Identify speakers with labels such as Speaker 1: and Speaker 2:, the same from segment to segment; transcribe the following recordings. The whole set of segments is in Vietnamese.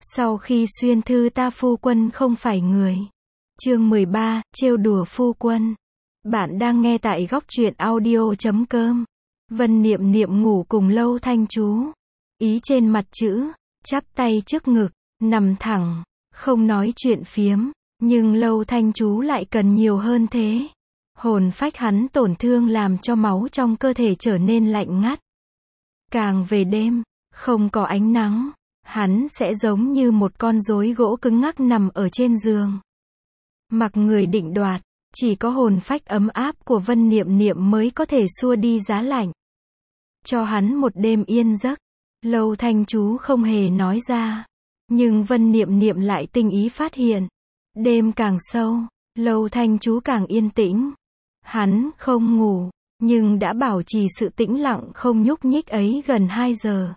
Speaker 1: Sau khi xuyên thư ta phu quân không phải người. Chương 13, trêu đùa phu quân. Bạn đang nghe tại góc truyện audio.com. Vân Niệm Niệm ngủ cùng Lâu Thanh Chú. Ý trên mặt chữ, chắp tay trước ngực, nằm thẳng, không nói chuyện phiếm, nhưng Lâu Thanh Chú lại cần nhiều hơn thế. Hồn phách hắn tổn thương làm cho máu trong cơ thể trở nên lạnh ngắt. Càng về đêm, không có ánh nắng, hắn sẽ giống như một con rối gỗ cứng ngắc nằm ở trên giường. Mặc người định đoạt, chỉ có hồn phách ấm áp của Vân Niệm Niệm mới có thể xua đi giá lạnh. Cho hắn một đêm yên giấc. Lâu Thanh Chú không hề nói ra, nhưng Vân Niệm Niệm lại tinh ý phát hiện. Đêm càng sâu, Lâu Thanh Chú càng yên tĩnh. Hắn không ngủ, nhưng đã bảo trì sự tĩnh lặng không nhúc nhích ấy gần 2 giờ.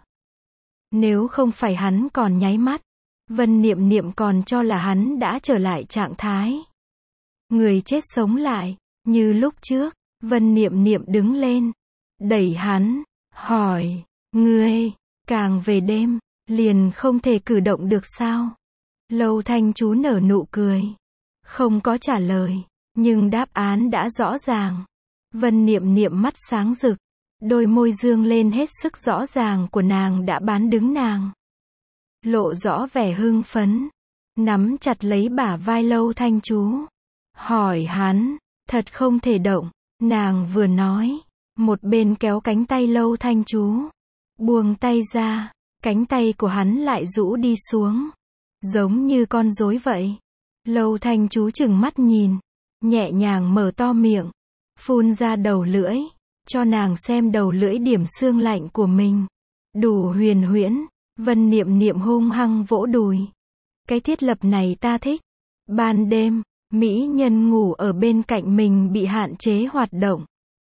Speaker 1: Nếu không phải hắn còn nháy mắt, Vân Niệm Niệm còn cho là hắn đã trở lại trạng thái người chết sống lại, như lúc trước. Vân Niệm Niệm đứng lên, đẩy hắn, hỏi, ngươi, càng về đêm, liền không thể cử động được sao? Lâu Thanh Chú nở nụ cười, không có trả lời, nhưng đáp án đã rõ ràng. Vân Niệm Niệm mắt sáng rực, đôi môi dương lên hết sức rõ ràng của nàng đã bán đứng nàng. Lộ rõ vẻ hưng phấn, nắm chặt lấy bả vai Lâu Thanh Chú, hỏi hắn, thật không thể động. Nàng vừa nói, một bên kéo cánh tay Lâu Thanh Chú, buông tay ra, cánh tay của hắn lại rũ đi xuống, giống như con rối vậy. Lâu Thanh Chú chừng mắt nhìn, nhẹ nhàng mở to miệng, phun ra đầu lưỡi, cho nàng xem đầu lưỡi điểm xương lạnh của mình. Đủ huyền huyễn. Vân Niệm Niệm hung hăng vỗ đùi. Cái thiết lập này ta thích. Ban đêm, mỹ nhân ngủ ở bên cạnh mình bị hạn chế hoạt động,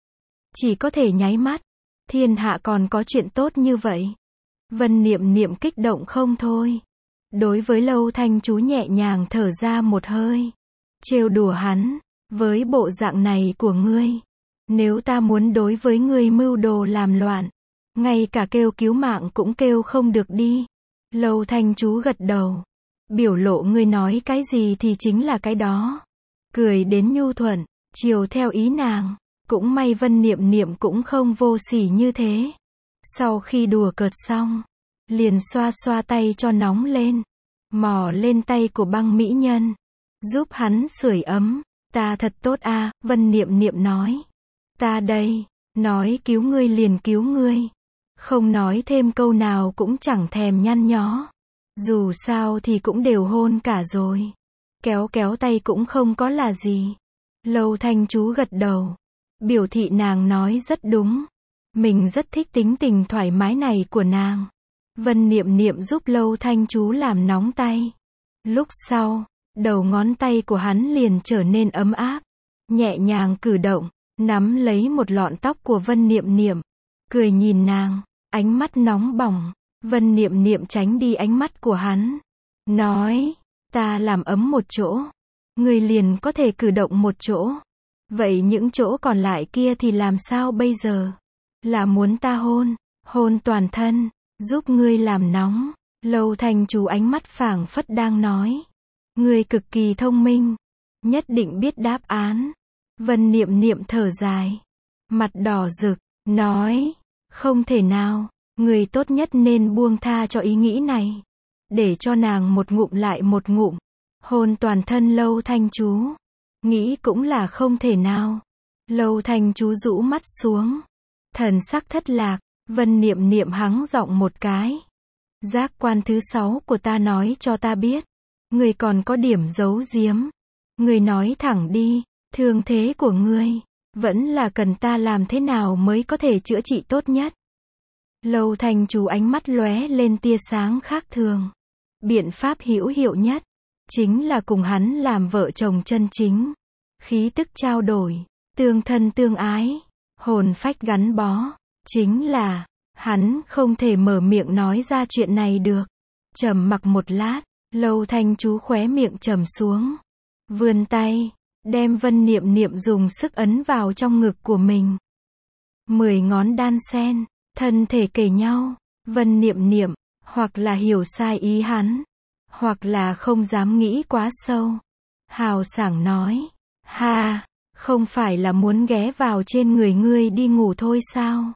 Speaker 1: chỉ có thể nháy mắt. Thiên hạ còn có chuyện tốt như vậy. Vân Niệm Niệm kích động không thôi. Đối với Lâu Thanh Chú nhẹ nhàng thở ra một hơi, trêu đùa hắn, với bộ dạng này của ngươi, nếu ta muốn đối với ngươi mưu đồ làm loạn, ngay cả kêu cứu mạng cũng kêu không được đi. Lâu Thanh Chú gật đầu, biểu lộ ngươi nói cái gì thì chính là cái đó. Cười đến nhu thuận, chiều theo ý nàng. Cũng may Vân Niệm Niệm cũng không vô sỉ như thế. Sau khi đùa cợt xong, liền xoa xoa tay cho nóng lên, mò lên tay của băng mỹ nhân, giúp hắn sưởi ấm. Ta thật tốt a, Vân Niệm Niệm nói. Ta đây, nói cứu ngươi liền cứu ngươi. Không nói thêm câu nào cũng chẳng thèm nhăn nhó. Dù sao thì cũng đều hôn cả rồi. Kéo kéo tay cũng không có là gì. Lâu Thanh Chú gật đầu, biểu thị nàng nói rất đúng. Mình rất thích tính tình thoải mái này của nàng. Vân Niệm Niệm giúp Lâu Thanh Chú làm nóng tay. Lúc sau, đầu ngón tay của hắn liền trở nên ấm áp. Nhẹ nhàng cử động, nắm lấy một lọn tóc của Vân Niệm Niệm, cười nhìn nàng, ánh mắt nóng bỏng. Vân Niệm Niệm tránh đi ánh mắt của hắn, nói, ta làm ấm một chỗ, ngươi liền có thể cử động một chỗ. Vậy những chỗ còn lại kia thì làm sao bây giờ? Là muốn ta hôn toàn thân, giúp ngươi làm nóng. Lâu Thanh Chú ánh mắt phảng phất đang nói, ngươi cực kỳ thông minh, nhất định biết đáp án. Vân Niệm Niệm thở dài, mặt đỏ rực, nói, không thể nào, người tốt nhất nên buông tha cho ý nghĩ này. Để cho nàng một ngụm lại một ngụm, hôn toàn thân Lâu Thanh Chú. Nghĩ cũng là không thể nào. Lâu Thanh Chú rũ mắt xuống, thần sắc thất lạc. Vân Niệm Niệm hắng giọng một cái. Giác quan thứ 6 của ta nói cho ta biết, người còn có điểm giấu giếm. Người nói thẳng đi, thương thế của ngươi vẫn là cần ta làm thế nào mới có thể chữa trị tốt nhất. Lâu Thanh Chú ánh mắt lóe lên tia sáng khác thường. Biện pháp hữu hiệu nhất chính là cùng hắn làm vợ chồng chân chính. Khí tức trao đổi, tương thân tương ái, hồn phách gắn bó. Chính là, hắn không thể mở miệng nói ra chuyện này được. Trầm mặc một lát, Lâu Thanh Chú khóe miệng trầm xuống, vươn tay, đem Vân Niệm Niệm dùng sức ấn vào trong ngực của mình. 10 ngón đan xen, thân thể kề nhau. Vân Niệm Niệm, hoặc là hiểu sai ý hắn, hoặc là không dám nghĩ quá sâu. Hào sảng nói, ha, không phải là muốn ghé vào trên người ngươi đi ngủ thôi sao?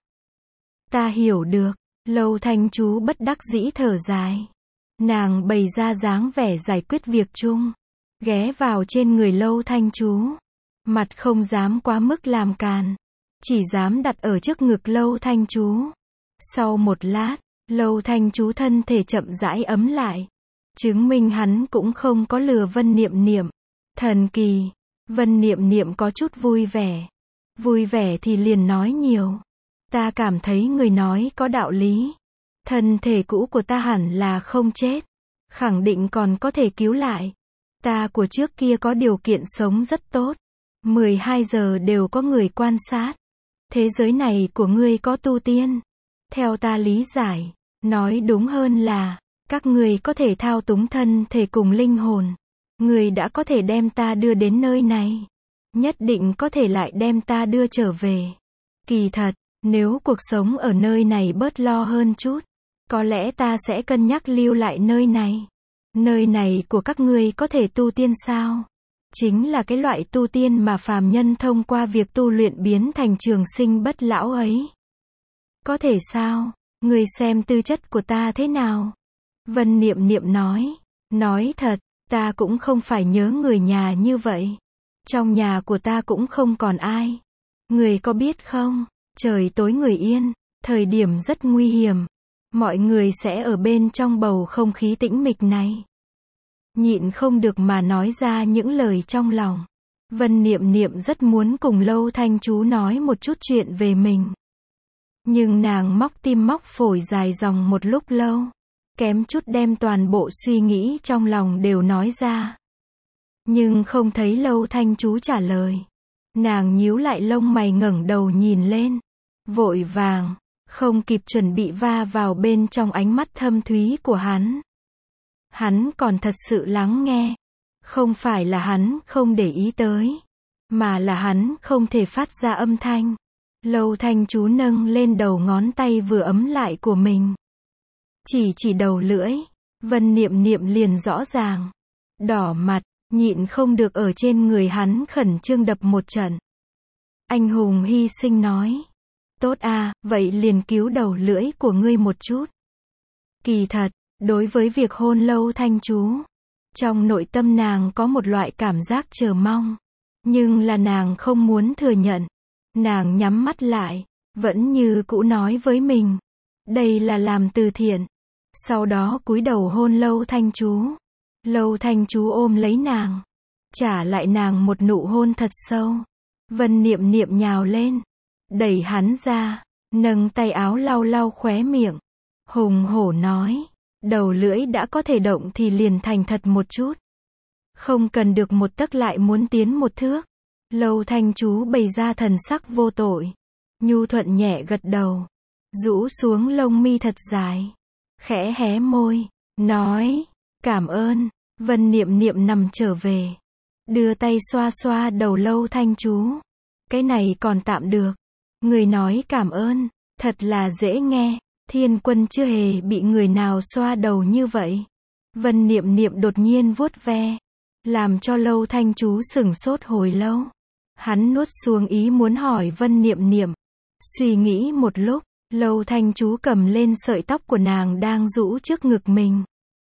Speaker 1: Ta hiểu được. Lâu Thanh Chú bất đắc dĩ thở dài. Nàng bày ra dáng vẻ giải quyết việc chung. Ghé vào trên người Lâu Thanh Chú. Mặt không dám quá mức làm càn. Chỉ dám đặt ở trước ngực Lâu Thanh Chú. Sau một lát, Lâu Thanh Chú thân thể chậm rãi ấm lại. Chứng minh hắn cũng không có lừa Vân Niệm Niệm. Thần kỳ. Vân Niệm Niệm có chút vui vẻ. Vui vẻ thì liền nói nhiều. Ta cảm thấy người nói có đạo lý. Thân thể cũ của ta hẳn là không chết. Khẳng định còn có thể cứu lại. Ta của trước kia có điều kiện sống rất tốt. 12 giờ đều có người quan sát. Thế giới này của ngươi có tu tiên. Theo ta lý giải, nói đúng hơn là, các ngươi có thể thao túng thân thể cùng linh hồn. Ngươi đã có thể đem ta đưa đến nơi này. Nhất định có thể lại đem ta đưa trở về. Kỳ thật, nếu cuộc sống ở nơi này bớt lo hơn chút, có lẽ ta sẽ cân nhắc lưu lại nơi này. Nơi này của các ngươi có thể tu tiên sao? Chính là cái loại tu tiên mà phàm nhân thông qua việc tu luyện biến thành trường sinh bất lão ấy. Có thể sao? Ngươi xem tư chất của ta thế nào? Vân Niệm Niệm nói thật, ta cũng không phải nhớ người nhà như vậy. Trong nhà của ta cũng không còn ai. Người có biết không, trời tối người yên, thời điểm rất nguy hiểm. Mọi người sẽ ở bên trong bầu không khí tĩnh mịch này. Nhịn không được mà nói ra những lời trong lòng. Vân Niệm Niệm rất muốn cùng Lâu Thanh Chú nói một chút chuyện về mình. Nhưng nàng móc tim móc phổi dài dòng một lúc lâu. Kém chút đem toàn bộ suy nghĩ trong lòng đều nói ra. Nhưng không thấy Lâu Thanh Chú trả lời. Nàng nhíu lại lông mày ngẩng đầu nhìn lên. Vội vàng, không kịp chuẩn bị va vào bên trong ánh mắt thâm thúy của hắn. Hắn còn thật sự lắng nghe. Không phải là hắn không để ý tới, mà là hắn không thể phát ra âm thanh. Lâu Thanh Chú nâng lên đầu ngón tay vừa ấm lại của mình. Chỉ đầu lưỡi, Vân Niệm Niệm liền rõ ràng. Đỏ mặt, nhịn không được ở trên người hắn khẩn trương đập một trận. Anh hùng hy sinh nói. Tốt à, vậy liền cứu đầu lưỡi của ngươi một chút. Kỳ thật, đối với việc hôn Lâu Thanh Chú, trong nội tâm nàng có một loại cảm giác chờ mong. Nhưng là nàng không muốn thừa nhận. Nàng nhắm mắt lại, vẫn như cũ nói với mình. Đây là làm từ thiện. Sau đó cúi đầu hôn Lâu Thanh Chú. Lâu Thanh Chú ôm lấy nàng. Trả lại nàng một nụ hôn thật sâu. Vân Niệm Niệm nhào lên. Đẩy hắn ra. Nâng tay áo lau lau khóe miệng. Hùng hổ nói. Đầu lưỡi đã có thể động thì liền thành thật một chút. Không cần được một tấc lại muốn tiến một thước. Lâu Thanh Chú bày ra thần sắc vô tội. Nhu thuận nhẹ gật đầu. Rũ xuống lông mi thật dài. Khẽ hé môi. Nói. Cảm ơn. Vân Niệm Niệm nằm trở về. Đưa tay xoa xoa đầu Lâu Thanh Chú. Cái này còn tạm được. Người nói cảm ơn. Thật là dễ nghe. Thiên Quân chưa hề bị người nào xoa đầu như vậy. Vân Niệm Niệm đột nhiên vuốt ve. Làm cho Lâu Thanh Chú sửng sốt hồi lâu. Hắn nuốt xuống ý muốn hỏi Vân Niệm Niệm. Suy nghĩ một lúc, Lâu Thanh Chú cầm lên sợi tóc của nàng đang rũ trước ngực mình.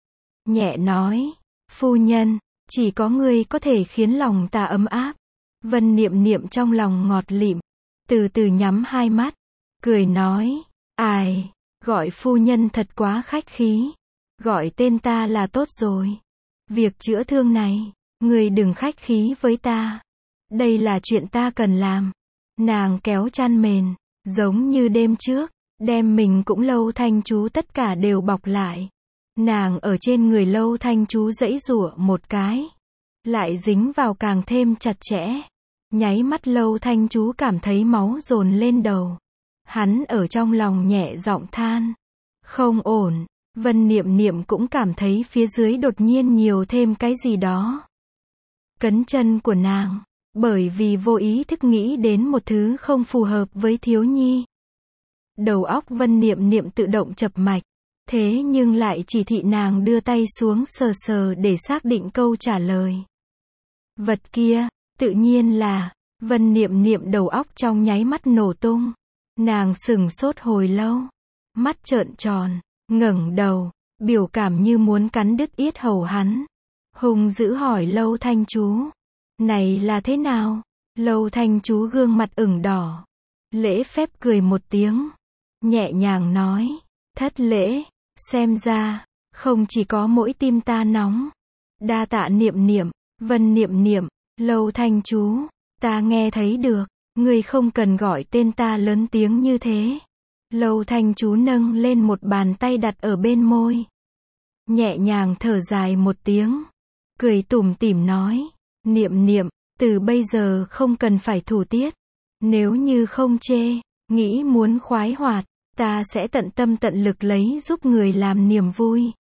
Speaker 1: Nhẹ nói, phu nhân, chỉ có ngươi có thể khiến lòng ta ấm áp. Vân Niệm Niệm trong lòng ngọt lịm, từ từ nhắm hai mắt, cười nói, ai, gọi phu nhân thật quá khách khí. Gọi tên ta là tốt rồi. Việc chữa thương này, ngươi đừng khách khí với ta. Đây là chuyện ta cần làm. Nàng kéo chăn mền, giống như đêm trước, đem mình cũng Lâu Thanh Chú tất cả đều bọc lại. Nàng ở trên người Lâu Thanh Chú giãy giụa một cái, lại dính vào càng thêm chặt chẽ. Nháy mắt Lâu Thanh Chú cảm thấy máu dồn lên đầu. Hắn ở trong lòng nhẹ giọng than. Không ổn. Vân Niệm Niệm cũng cảm thấy phía dưới đột nhiên nhiều thêm cái gì đó. Cấn chân của nàng. Bởi vì vô ý thức nghĩ đến một thứ không phù hợp với thiếu nhi. Đầu óc Vân Niệm Niệm tự động chập mạch. Thế nhưng lại chỉ thị nàng đưa tay xuống sờ sờ để xác định câu trả lời. Vật kia, tự nhiên là, Vân Niệm Niệm đầu óc trong nháy mắt nổ tung. Nàng sững sốt hồi lâu, mắt trợn tròn, ngẩng đầu, biểu cảm như muốn cắn đứt yết hầu hắn. Hung dữ hỏi Lâu Thanh Chú, này là thế nào? Lâu Thanh Chú gương mặt ửng đỏ, lễ phép cười một tiếng, nhẹ nhàng nói, thất lễ, xem ra, không chỉ có mỗi tim ta nóng. Đa tạ Niệm Niệm. Vân Niệm Niệm, Lâu Thanh Chú, ta nghe thấy được, ngươi không cần gọi tên ta lớn tiếng như thế. Lâu Thanh Chú nâng lên một bàn tay đặt ở bên môi, nhẹ nhàng thở dài một tiếng, cười tủm tỉm nói, Niệm Niệm, từ bây giờ không cần phải thủ tiết. Nếu như không chê, nghĩ muốn khoái hoạt, ta sẽ tận tâm tận lực lấy giúp người làm niềm vui.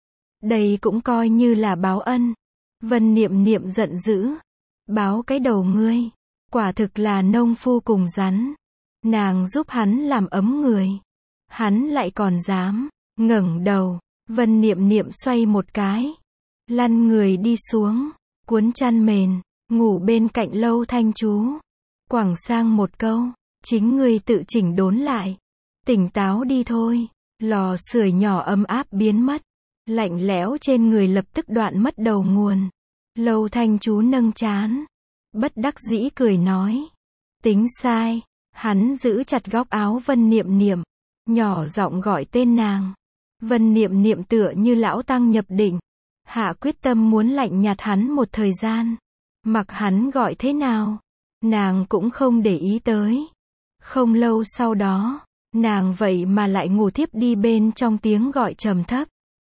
Speaker 1: Đây cũng coi như là báo ân. Vân Niệm Niệm giận dữ, báo cái đầu ngươi, quả thực là nông phu cùng rắn. Nàng giúp hắn làm ấm người, hắn lại còn dám, ngẩng đầu. Vân Niệm Niệm xoay một cái, lăn người đi xuống, cuốn chăn mền, ngủ bên cạnh Lâu Thanh Chú. Quẳng sang một câu, chính ngươi tự chỉnh đốn lại, tỉnh táo đi thôi. Lò sưởi nhỏ ấm áp biến mất, lạnh lẽo trên người lập tức đoạn mất đầu nguồn. Lâu Thanh Chú nâng trán, bất đắc dĩ cười nói, tính sai. Hắn giữ chặt góc áo Vân Niệm Niệm, nhỏ giọng gọi tên nàng. Vân Niệm Niệm tựa như lão tăng nhập định, hạ quyết tâm muốn lạnh nhạt hắn một thời gian. Mặc hắn gọi thế nào, nàng cũng không để ý tới. Không lâu sau đó, nàng vậy mà lại ngủ thiếp đi bên trong tiếng gọi trầm thấp,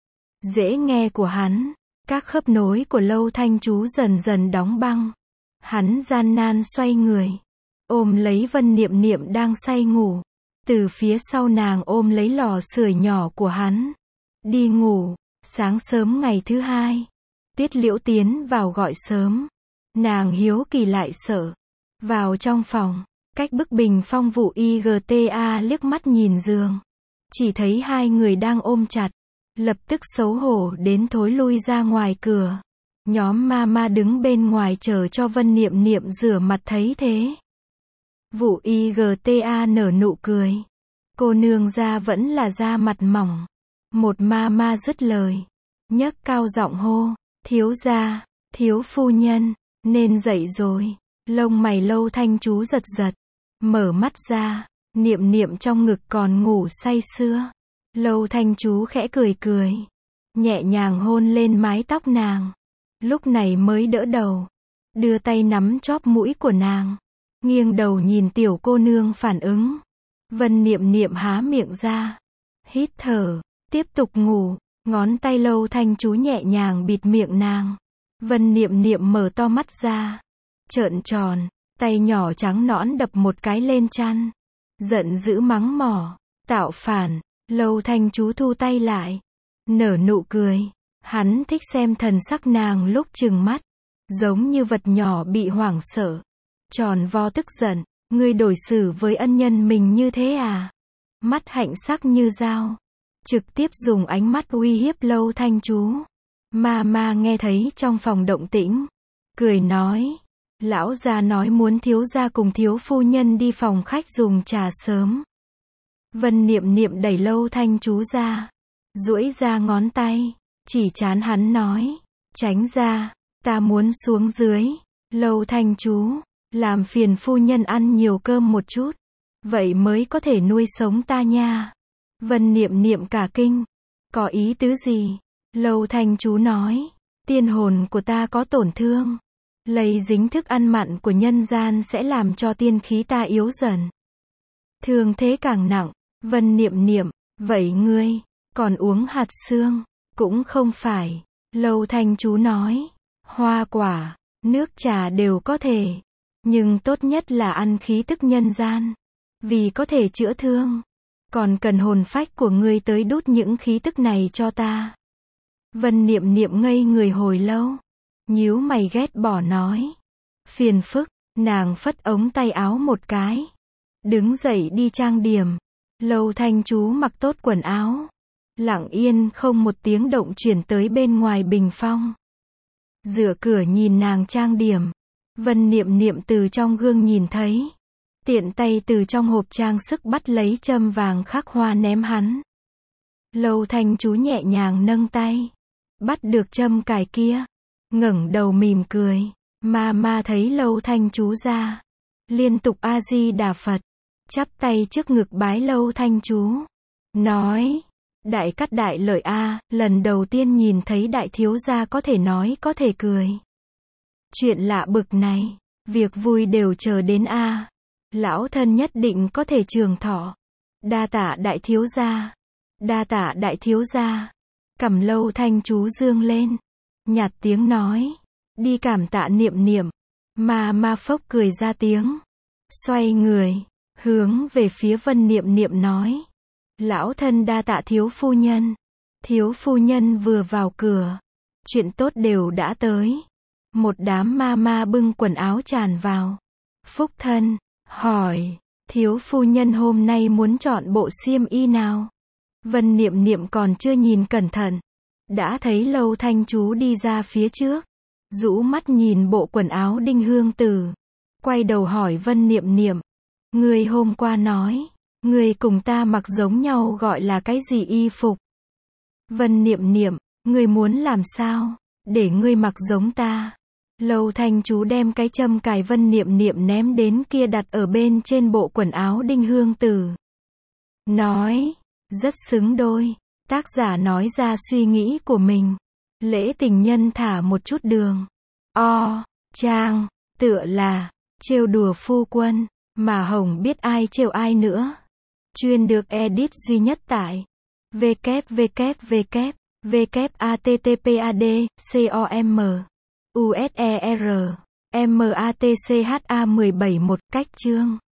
Speaker 1: dễ nghe của hắn. Các khớp nối của Lâu Thanh Chú dần dần đóng băng. Hắn gian nan xoay người, ôm lấy Vân Niệm Niệm đang say ngủ. Từ phía sau nàng ôm lấy lò sưởi nhỏ của hắn. Đi ngủ. Sáng sớm ngày thứ hai, Tiết Liễu tiến vào gọi sớm. Nàng hiếu kỳ lại sợ. Vào trong phòng, cách bức bình phong vụ IGTA liếc mắt nhìn giường. Chỉ thấy hai người đang ôm chặt. Lập tức xấu hổ đến thối lui ra ngoài cửa. Nhóm mama đứng bên ngoài chờ cho Vân Niệm Niệm rửa mặt thấy thế. Vụ IGTA nở nụ cười. Cô nương ra vẫn là da mặt mỏng. Một mama dứt lời, nhấc cao giọng hô, thiếu gia, thiếu phu nhân, nên dậy rồi. Lông mày Lâu Thanh Chú giật giật, mở mắt ra, Niệm Niệm trong ngực còn ngủ say sưa. Lâu Thanh Chú khẽ cười cười, nhẹ nhàng hôn lên mái tóc nàng. Lúc này mới đỡ đầu, đưa tay nắm chóp mũi của nàng, nghiêng đầu nhìn tiểu cô nương phản ứng. Vân Niệm Niệm há miệng ra, hít thở, tiếp tục ngủ. Ngón tay Lâu Thanh Chú nhẹ nhàng bịt miệng nàng. Vân Niệm Niệm mở to mắt ra, trợn tròn, tay nhỏ trắng nõn đập một cái lên chăn, giận dữ mắng mỏ, tạo phản. Lâu Thanh Chú thu tay lại, nở nụ cười. Hắn thích xem thần sắc nàng lúc trừng mắt, giống như vật nhỏ bị hoảng sợ, tròn vo tức giận. Ngươi đối xử với ân nhân mình như thế à? Mắt hạnh sắc như dao, trực tiếp dùng ánh mắt uy hiếp Lâu Thanh Chú. Mama nghe thấy trong phòng động tĩnh, cười nói, lão gia nói muốn thiếu gia cùng thiếu phu nhân đi phòng khách dùng trà sớm. Vân Niệm Niệm đẩy Lâu Thanh Chú ra, duỗi ra ngón tay, chỉ trán hắn nói, tránh ra, ta muốn xuống dưới. Lâu Thanh Chú, làm phiền phu nhân ăn nhiều cơm một chút, vậy mới có thể nuôi sống ta nha. Vân Niệm Niệm cả kinh, có ý tứ gì? Lâu Thanh Chú nói, tiên hồn của ta có tổn thương, lây dính thức ăn mặn của nhân gian sẽ làm cho tiên khí ta yếu dần, thương thế càng nặng. Vân Niệm Niệm, vậy ngươi còn uống hạt xương? Cũng không phải. Lâu Thanh Chú nói, hoa quả, nước trà đều có thể, nhưng tốt nhất là ăn khí tức nhân gian, vì có thể chữa thương. Còn cần hồn phách của ngươi tới đút những khí tức này cho ta. Vân Niệm Niệm ngây người hồi lâu, nhíu mày ghét bỏ nói, phiền phức. Nàng phất ống tay áo một cái, đứng dậy đi trang điểm. Lâu Thanh Chú mặc tốt quần áo, Lặng yên không một tiếng động chuyển tới bên ngoài bình phong. Dựa cửa nhìn nàng trang điểm. Vân Niệm Niệm từ trong gương nhìn thấy. Tiện tay từ trong hộp trang sức bắt lấy châm vàng khắc hoa ném hắn. Lâu Thanh Chú nhẹ nhàng nâng tay. Bắt được châm cài kia. Ngẩng đầu mỉm cười. Ma thấy Lâu Thanh Chú ra. Liên tục A-di-đà Phật. Chắp tay trước ngực bái Lâu Thanh Chú. Nói. Đại cát đại lợi a, lần đầu tiên nhìn thấy đại thiếu gia có thể nói có thể cười. Chuyện lạ bực này. Việc vui đều chờ đến a. Lão thân nhất định có thể trường thọ. Đa tạ đại thiếu gia. Đa tạ đại thiếu gia. Cằm Lâu Thanh Chú dương lên. Nhạt tiếng nói. Đi cảm tạ Niệm Niệm. Ma phốc cười ra tiếng. Xoay người. Hướng về phía Vân Niệm Niệm nói. Lão thân đa tạ thiếu phu nhân. Thiếu phu nhân vừa vào cửa. Chuyện tốt đều đã tới. Một đám ma bưng quần áo tràn vào. Phúc thân. Hỏi. Thiếu phu nhân hôm nay muốn chọn bộ xiêm y nào? Vân Niệm Niệm còn chưa nhìn cẩn thận. Đã thấy Lâu Thanh Chú đi ra phía trước. Rũ mắt nhìn bộ quần áo Đinh Hương Tử. Quay đầu hỏi Vân Niệm Niệm. Người hôm qua nói. Người cùng ta mặc giống nhau gọi là cái gì y phục? Vân Niệm Niệm. Người muốn làm sao? Để ngươi mặc giống ta. Lâu Thanh Chú đem cái châm cài Vân Niệm Niệm ném đến kia đặt ở bên trên bộ quần áo Đinh Hương Tử. Nói. Rất xứng đôi. Tác giả nói ra suy nghĩ của mình. Lễ tình nhân thả một chút đường. Trang. Tựa là. Trêu đùa phu quân. Mà Hồng biết ai trêu ai nữa. Chuyên được edit duy nhất tại www.httpad.com/user matcha 17 một cách chương.